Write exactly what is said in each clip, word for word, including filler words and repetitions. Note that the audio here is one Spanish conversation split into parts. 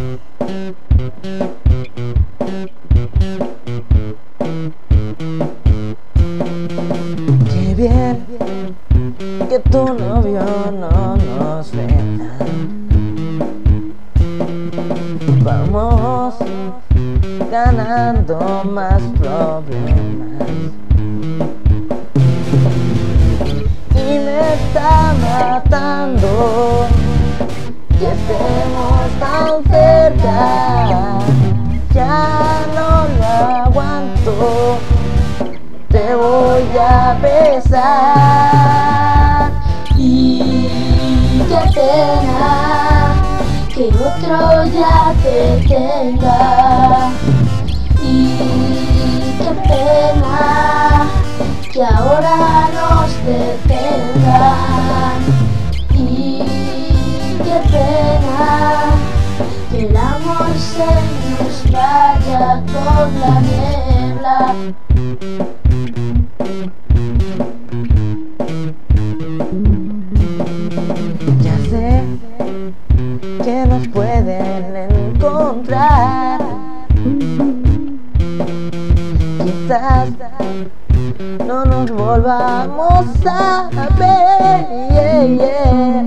Qué bien que tu novio no nos vea. Vamos ganando más problemas y me está matando que estemos tan cerca. Ya no lo aguanto, te voy a besar. Y qué pena que otro ya te tenga. Y qué pena que ahora nos detengan. Y qué pena que el amor se nos vaya con la niebla. Ya sé que nos pueden encontrar. Quizás no nos volvamos a ver, yeah, yeah.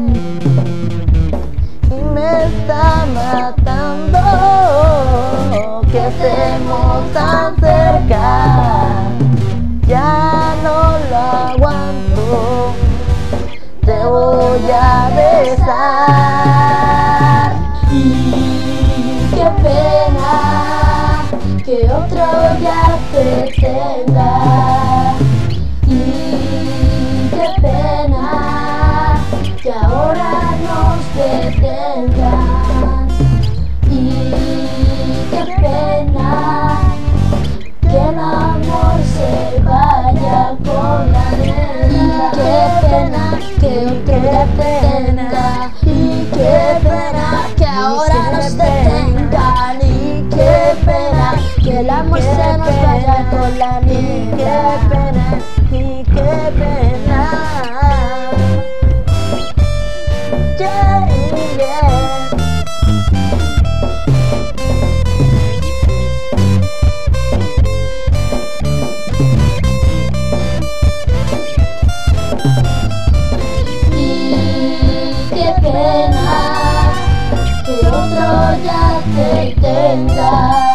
Y me está matando que estemos tan cerca. Ya no lo aguanto, te voy a besar. Y qué pena que otro ya te tenga. Y qué pena que ahora nos detengan. Y qué pena que el amor se vaya con la niebla. Y qué pena que otro ya te tenga. Y qué pena que ahora nos detengan. Y qué pena que el amor se nos vaya con la niebla. Qué pena, y qué pena. Yeah, yeah. Y qué pena que otro ya te tenga.